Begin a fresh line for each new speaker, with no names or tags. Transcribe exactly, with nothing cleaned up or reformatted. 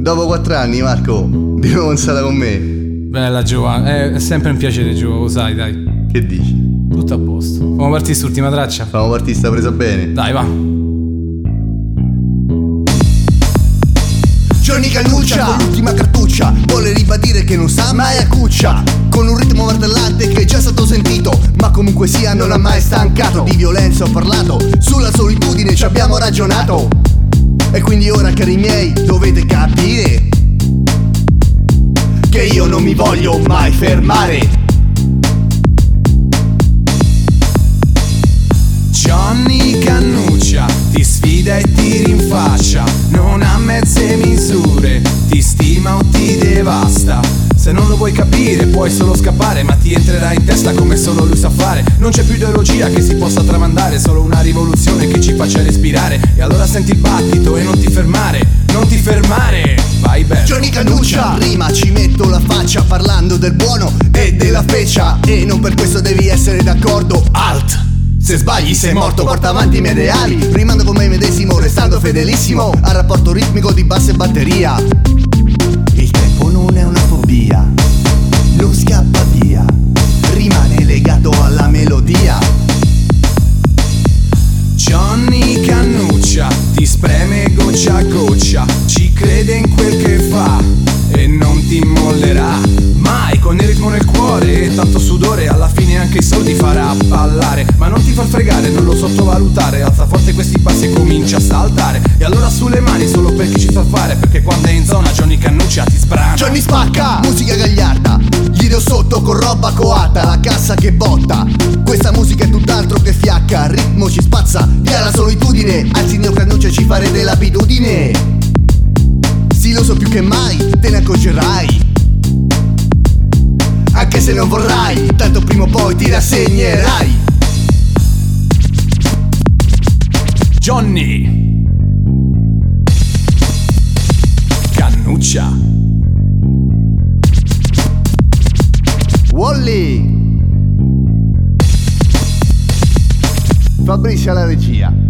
Dopo quattro anni, Marco, di nuovo in sala con me.
Bella Giovanni, è sempre un piacere Giovanni, lo sai, dai.
Che dici?
Tutto a posto. Facciamo partire quest'ultima traccia.
Facciamo partire, sta presa bene.
Dai, va.
Johnny Cannuccia con l'ultima cartuccia vuole ribadire che non sa mai a cuccia, con un ritmo martellante che è già stato sentito, ma comunque sia non ha mai stancato. Di violenza ho parlato, sulla solitudine ci abbiamo ragionato, e quindi ora, cari miei, dovete capire che io non mi voglio mai fermare.
Johnny Cannuccia ti sfida e ti rinfaccia, non ha mezze misure, ti stima o ti devasta. Se non lo vuoi capire puoi solo scappare, ma ti entrerà in testa come solo lui sa fare. Non c'è più ideologia che si possa tramandare, solo una rivoluzione che ci faccia respirare. E allora senti il battito e non ti fermare, non ti fermare, vai bello.
Johnny Cannuccia, prima ci metto la faccia parlando del buono e della feccia, e non per questo devi essere d'accordo. Alt! Se sbagli sei morto, porta avanti i miei ideali, rimando con me medesimo, restando fedelissimo al rapporto ritmico di bassa e batteria. Il tempo non è una fobia, non scappa via, rimane legato alla melodia.
Johnny Cannuccia ti spreme goccia a goccia, ci crede in quel che fa e non ti mollerà mai, con il ritmo nel cuore e tanto sudore, alla fine anche i soldi farà ballare. Ma non ti far fregare, non lo sottovalutare, alza forte questi passi e comincia a saltare. E allora sulle mani solo per chi ci sa fare, perché quando è in zona Johnny Cannuccia ti sprana.
Johnny spacca, musica gagliarda, gli do sotto con roba coata, la cassa che botta. Questa musica è tutt'altro che fiacca, il ritmo ci spazza via la solitudine, al signor Cannuccia ci farete l'abitudine. Sì, lo so, più che mai te ne accorgerai, anche se non vorrai, tanto prima o poi ti rassegnerai.
Johnny Cannuccia.
Wally Fabrizio alla regia.